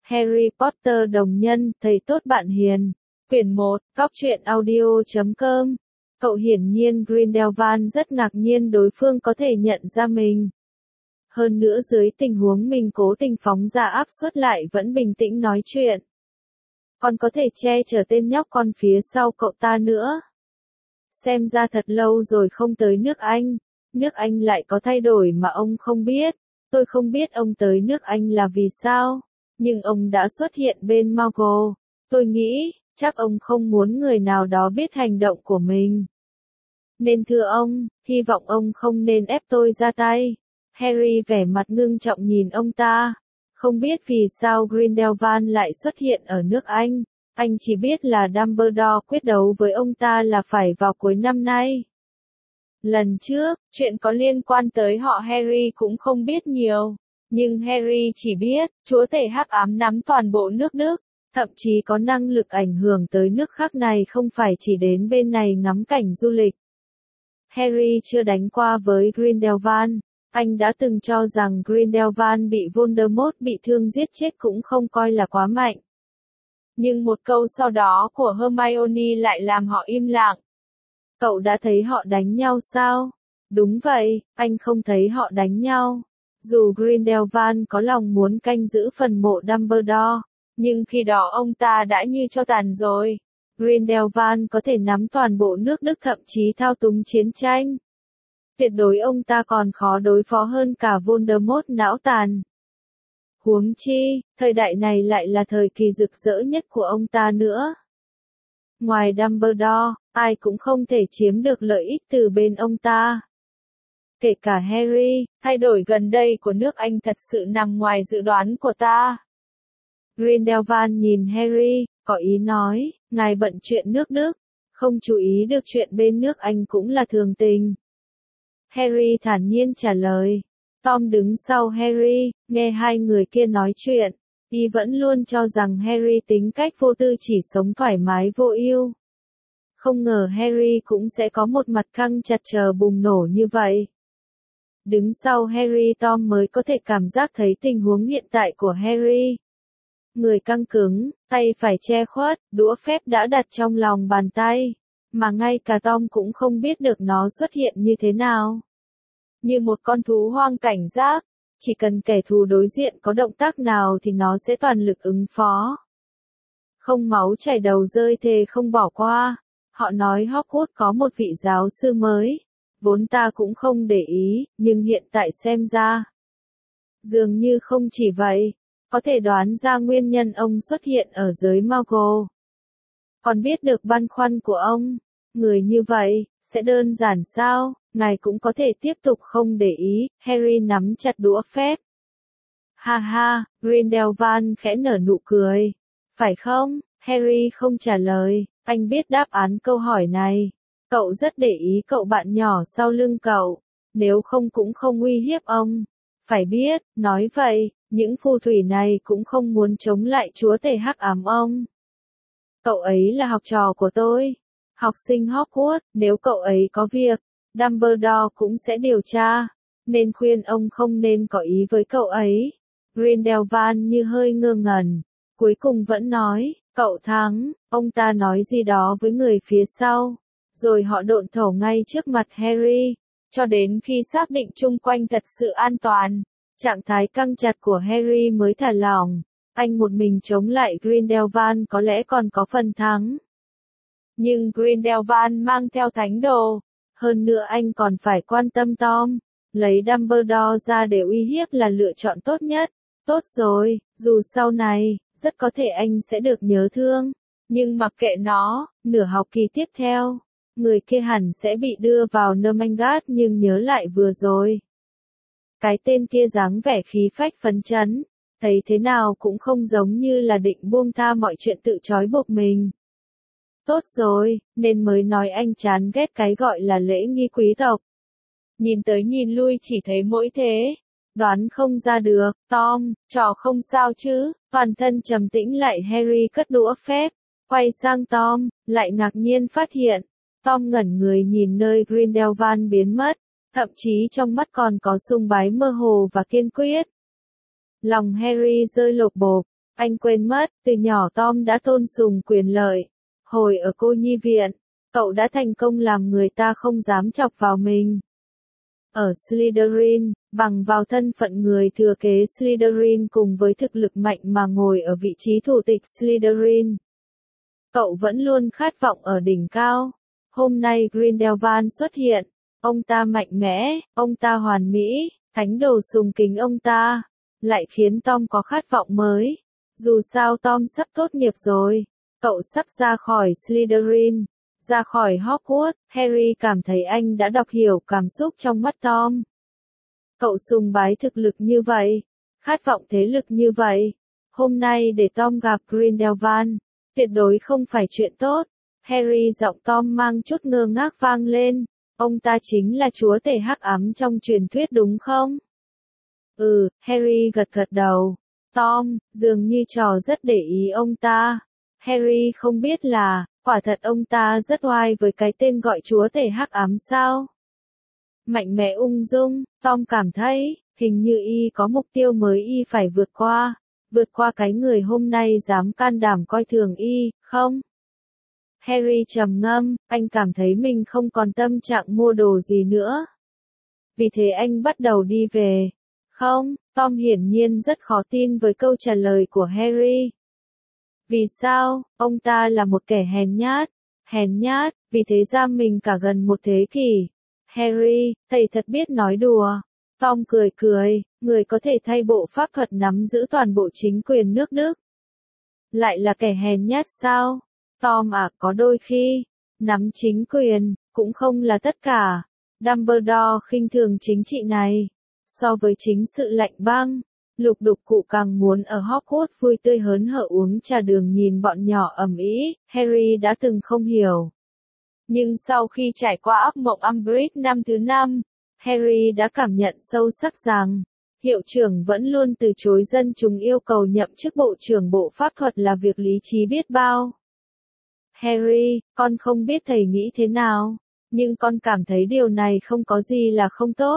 Harry Potter đồng nhân, thầy tốt bạn hiền. Quyển 1, góc truyện audio.com. Cậu hiển nhiên Grindelwald rất ngạc nhiên đối phương có thể nhận ra mình. Hơn nữa dưới tình huống mình cố tình phóng ra áp suất lại vẫn bình tĩnh nói chuyện. Còn có thể che chở tên nhóc con phía sau cậu ta nữa. Xem ra thật lâu rồi không tới nước Anh. Nước Anh lại có thay đổi mà ông không biết. Tôi không biết ông tới nước Anh là vì sao. Nhưng ông đã xuất hiện bên Muggle. Tôi nghĩ, chắc ông không muốn người nào đó biết hành động của mình. Nên thưa ông, hy vọng ông không nên ép tôi ra tay. Harry vẻ mặt ngưng trọng nhìn ông ta. Không biết vì sao Grindelwald lại xuất hiện ở nước Anh. Anh chỉ biết là Dumbledore quyết đấu với ông ta là phải vào cuối năm nay. Lần trước, chuyện có liên quan tới họ Harry cũng không biết nhiều. Nhưng Harry chỉ biết, chúa tể hắc ám nắm toàn bộ nước Đức, thậm chí có năng lực ảnh hưởng tới nước khác này không phải chỉ đến bên này ngắm cảnh du lịch. Harry chưa đánh qua với Grindelwald. Anh đã từng cho rằng Grindelwald bị Voldemort bị thương giết chết cũng không coi là quá mạnh. Nhưng một câu sau đó của Hermione lại làm họ im lặng. Cậu đã thấy họ đánh nhau sao? Đúng vậy, anh không thấy họ đánh nhau. Dù Grindelwald có lòng muốn canh giữ phần mộ Dumbledore, nhưng khi đó ông ta đã như tro tàn rồi. Grindelwald có thể nắm toàn bộ nước Đức thậm chí thao túng chiến tranh. Tuyệt đối ông ta còn khó đối phó hơn cả Voldemort não tàn. Huống chi, thời đại này lại là thời kỳ rực rỡ nhất của ông ta nữa. Ngoài Dumbledore, ai cũng không thể chiếm được lợi ích từ bên ông ta. Kể cả Harry, thay đổi gần đây của nước Anh thật sự nằm ngoài dự đoán của ta. Grindelwald nhìn Harry, có ý nói, ngài bận chuyện nước Đức, không chú ý được chuyện bên nước Anh cũng là thường tình. Harry thản nhiên trả lời. Tom đứng sau Harry, nghe hai người kia nói chuyện. Y vẫn luôn cho rằng Harry tính cách vô tư chỉ sống thoải mái vô ưu. Không ngờ Harry cũng sẽ có một mặt căng chặt chờ bùng nổ như vậy. Đứng sau Harry Tom mới có thể cảm giác thấy tình huống hiện tại của Harry. Người căng cứng, tay phải che khuất, đũa phép đã đặt trong lòng bàn tay. Mà ngay cả Tom cũng không biết được nó xuất hiện như thế nào. Như một con thú hoang cảnh giác, chỉ cần kẻ thù đối diện có động tác nào thì nó sẽ toàn lực ứng phó. Không máu chảy đầu rơi thề không bỏ qua. Họ nói Hogwarts có một vị giáo sư mới. Vốn ta cũng không để ý, nhưng hiện tại xem ra. Dường như không chỉ vậy. Có thể đoán ra nguyên nhân ông xuất hiện ở giới Muggle. Còn biết được băn khoăn của ông. Người như vậy, sẽ đơn giản sao? Ngài cũng có thể tiếp tục không để ý. Harry nắm chặt đũa phép. Ha ha, Grindelwald khẽ nở nụ cười. Phải không? Harry không trả lời. Anh biết đáp án câu hỏi này. Cậu rất để ý cậu bạn nhỏ sau lưng cậu. Nếu không cũng không uy hiếp ông. Phải biết, nói vậy, những phù thủy này cũng không muốn chống lại chúa tể hắc ám ông. Cậu ấy là học trò của tôi. Học sinh Hogwarts, nếu cậu ấy có việc, Dumbledore cũng sẽ điều tra. Nên khuyên ông không nên có ý với cậu ấy. Grindelwald như hơi ngơ ngẩn. Cuối cùng vẫn nói, cậu thắng. Ông ta nói gì đó với người phía sau. Rồi họ độn thổ ngay trước mặt Harry. Cho đến khi xác định chung quanh thật sự an toàn. Trạng thái căng chặt của Harry mới thả lỏng. Anh một mình chống lại Grindelwald có lẽ còn có phần thắng. Nhưng Grindelwald mang theo thánh đồ. Hơn nữa anh còn phải quan tâm Tom. Lấy Dumbledore ra để uy hiếp là lựa chọn tốt nhất. Tốt rồi, dù sau này, rất có thể anh sẽ được nhớ thương. Nhưng mặc kệ nó, nửa học kỳ tiếp theo, người kia hẳn sẽ bị đưa vào Nermangat nhưng nhớ lại vừa rồi. Cái tên kia dáng vẻ khí phách phấn chấn, thấy thế nào cũng không giống như là định buông tha mọi chuyện tự trói buộc mình. Tốt rồi, nên mới nói anh chán ghét cái gọi là lễ nghi quý tộc. Nhìn tới nhìn lui chỉ thấy mỗi thế. Đoán không ra được, Tom, trò không sao chứ, toàn thân trầm tĩnh lại Harry cất đũa phép. Quay sang Tom, lại ngạc nhiên phát hiện. Tom ngẩn người nhìn nơi Grindelwald biến mất, thậm chí trong mắt còn có sùng bái mơ hồ và kiên quyết. Lòng Harry rơi lột bột, Anh quên mất, từ nhỏ Tom đã tôn sùng quyền lợi. Hồi ở cô nhi viện, cậu đã thành công làm người ta không dám chọc vào mình. Ở Slytherin, bằng vào thân phận người thừa kế Slytherin cùng với thực lực mạnh mà ngồi ở vị trí thủ tịch Slytherin. Cậu vẫn luôn khát vọng ở đỉnh cao. Hôm nay Grindelwald xuất hiện. Ông ta mạnh mẽ, ông ta hoàn mỹ, thánh đồ sùng kính ông ta. Lại khiến Tom có khát vọng mới. Dù sao Tom sắp tốt nghiệp rồi. Cậu sắp ra khỏi Slytherin. Ra khỏi Hogwarts, Harry cảm thấy anh đã đọc hiểu cảm xúc trong mắt Tom. Cậu sùng bái thực lực như vậy, khát vọng thế lực như vậy. Hôm nay để Tom gặp Grindelwald, tuyệt đối không phải chuyện tốt. Harry giọng Tom mang chút ngơ ngác vang lên. Ông ta chính là chúa tể hắc ám trong truyền thuyết đúng không? Ừ, Harry gật gật đầu. Tom, dường như trò rất để ý ông ta. Harry không biết là, quả thật ông ta rất oai với cái tên gọi chúa tể hắc ám sao? Mạnh mẽ ung dung, Tom cảm thấy, hình như y có mục tiêu mới y phải vượt qua cái người hôm nay dám can đảm coi thường y, không? Harry trầm ngâm, anh cảm thấy mình không còn tâm trạng mua đồ gì nữa. Vì thế anh bắt đầu đi về. Không, Tom hiển nhiên rất khó tin với câu trả lời của Harry. Vì sao, ông ta là một kẻ hèn nhát, vì thế giam mình cả gần một thế kỷ. Harry, thầy thật biết nói đùa. Tom cười, người có thể thay bộ pháp thuật nắm giữ toàn bộ chính quyền nước Đức. Lại là kẻ hèn nhát sao? Tom có đôi khi, nắm chính quyền, cũng không là tất cả. Dumbledore khinh thường chính trị này. So với chính sự lạnh băng, Lục Đục cụ càng muốn ở Hogwarts vui tươi hớn hở uống trà đường nhìn bọn nhỏ ầm ĩ, Harry đã từng không hiểu. Nhưng sau khi trải qua ác mộng Umbridge năm thứ 5, Harry đã cảm nhận sâu sắc rằng, hiệu trưởng vẫn luôn từ chối dân chúng yêu cầu nhậm chức bộ trưởng bộ pháp thuật là việc lý trí biết bao. Harry, con không biết thầy nghĩ thế nào, nhưng con cảm thấy điều này không có gì là không tốt.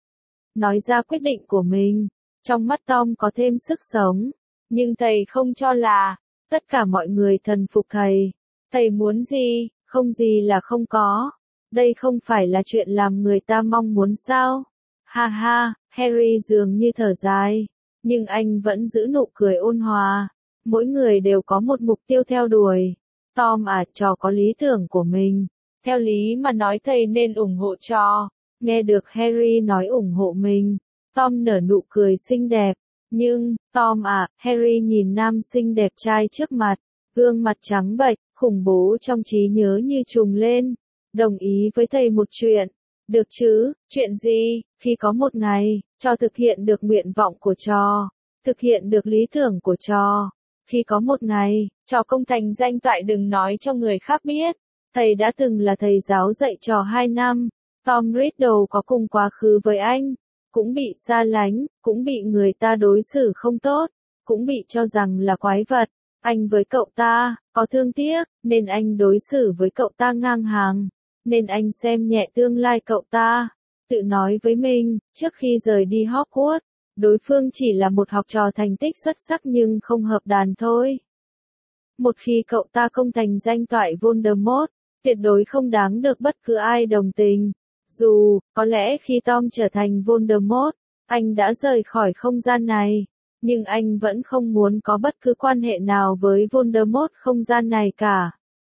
Nói ra quyết định của mình, trong mắt Tom có thêm sức sống, nhưng thầy không cho là, tất cả mọi người thần phục thầy. Thầy muốn gì, không gì là không có. Đây không phải là chuyện làm người ta mong muốn sao? Ha ha, Harry dường như thở dài, nhưng anh vẫn giữ nụ cười ôn hòa. Mỗi người đều có một mục tiêu theo đuổi. Tom trò có lý tưởng của mình. Theo lý mà nói thầy nên ủng hộ trò. Nghe được Harry nói ủng hộ mình, Tom nở nụ cười xinh đẹp. Nhưng, Tom Harry nhìn nam sinh đẹp trai trước mặt, gương mặt trắng bệch, khủng bố trong trí nhớ như trùng lên. Đồng ý với thầy một chuyện. Được chứ, chuyện gì? Khi có một ngày, trò thực hiện được nguyện vọng của trò, thực hiện được lý tưởng của trò. Khi có một ngày, trò công thành danh toại đừng nói cho người khác biết. Thầy đã từng là thầy giáo dạy trò 2 năm. Tom Riddle có cùng quá khứ với anh, cũng bị xa lánh, cũng bị người ta đối xử không tốt, cũng bị cho rằng là quái vật. Anh với cậu ta, có thương tiếc, nên anh đối xử với cậu ta ngang hàng, nên anh xem nhẹ tương lai cậu ta. Tự nói với mình, trước khi rời đi Hogwarts, đối phương chỉ là một học trò thành tích xuất sắc nhưng không hợp đàn thôi. Một khi cậu ta công thành danh toại Voldemort, tuyệt đối không đáng được bất cứ ai đồng tình. Dù, có lẽ khi Tom trở thành Voldemort, anh đã rời khỏi không gian này, nhưng anh vẫn không muốn có bất cứ quan hệ nào với Voldemort không gian này cả.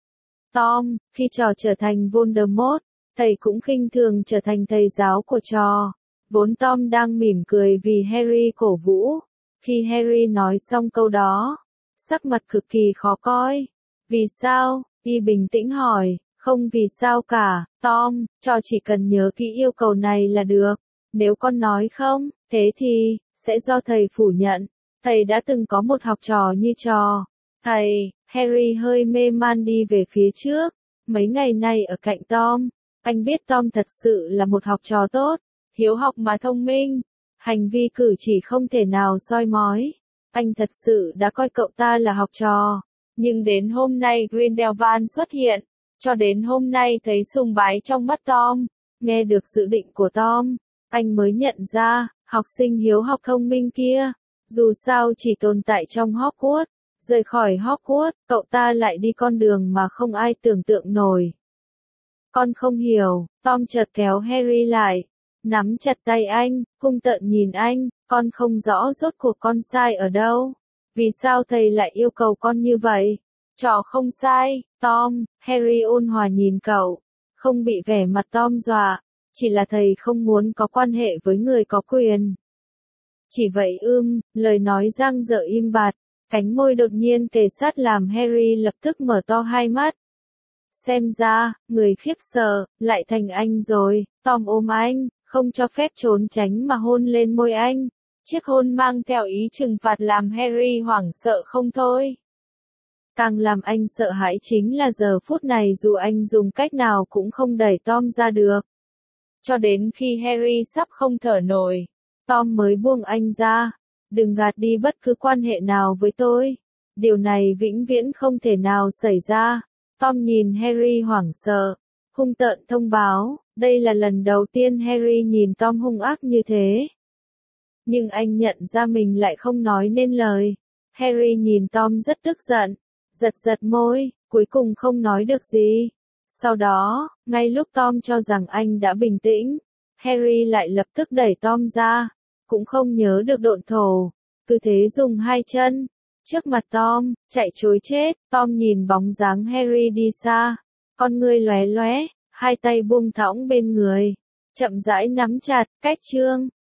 Tom, khi trò trở thành Voldemort, thầy cũng khinh thường trở thành thầy giáo của trò. Vốn Tom đang mỉm cười vì Harry cổ vũ. Khi Harry nói xong câu đó, sắc mặt cực kỳ khó coi. Vì sao? Y bình tĩnh hỏi. Không vì sao cả, Tom, trò chỉ cần nhớ kỹ yêu cầu này là được. Nếu con nói không, thế thì, sẽ do thầy phủ nhận. Thầy đã từng có một học trò như trò. Thầy, Harry hơi mê man đi về phía trước. Mấy ngày nay ở cạnh Tom, anh biết Tom thật sự là một học trò tốt, hiếu học mà thông minh. Hành vi cử chỉ không thể nào soi mói. Anh thật sự đã coi cậu ta là học trò. Nhưng đến hôm nay Grindelwald xuất hiện. Cho đến hôm nay thấy sùng bái trong mắt Tom, nghe được dự định của Tom, anh mới nhận ra, học sinh hiếu học thông minh kia, Dù sao chỉ tồn tại trong Hogwarts, rời khỏi Hogwarts, cậu ta lại đi con đường mà không ai tưởng tượng nổi. Con không hiểu, Tom chợt kéo Harry lại, nắm chặt tay anh, hung tợn nhìn anh, con không rõ rốt cuộc con sai ở đâu. Vì sao thầy lại yêu cầu con như vậy? Trò không sai, Tom, Harry ôn hòa nhìn cậu, không bị vẻ mặt Tom dọa, chỉ là thầy không muốn có quan hệ với người có quyền. Chỉ vậy lời nói giang dở im bặt, cánh môi đột nhiên kề sát làm Harry lập tức mở to hai mắt. Xem ra, người khiếp sợ, lại thành anh rồi, Tom ôm anh, không cho phép trốn tránh mà hôn lên môi anh. Chiếc hôn mang theo ý trừng phạt làm Harry hoảng sợ không thôi. Càng làm anh sợ hãi chính là giờ phút này dù anh dùng cách nào cũng không đẩy Tom ra được. Cho đến khi Harry sắp không thở nổi, Tom mới buông anh ra. Đừng gạt đi bất cứ quan hệ nào với tôi. Điều này vĩnh viễn không thể nào xảy ra. Tom nhìn Harry hoảng sợ, hung tợn thông báo, đây là lần đầu tiên Harry nhìn Tom hung ác như thế. Nhưng anh nhận ra mình lại không nói nên lời. Harry nhìn Tom rất tức giận, giật môi, cuối cùng không nói được gì. Sau đó, ngay lúc Tom cho rằng anh đã bình tĩnh, Harry lại lập tức đẩy Tom ra, cũng không nhớ được độn thổ, cứ thế dùng hai chân. Trước mặt Tom, chạy trối chết, Tom nhìn bóng dáng Harry đi xa, con ngươi lóe lóe, hai tay buông thõng bên người, chậm rãi nắm chặt, cách chương.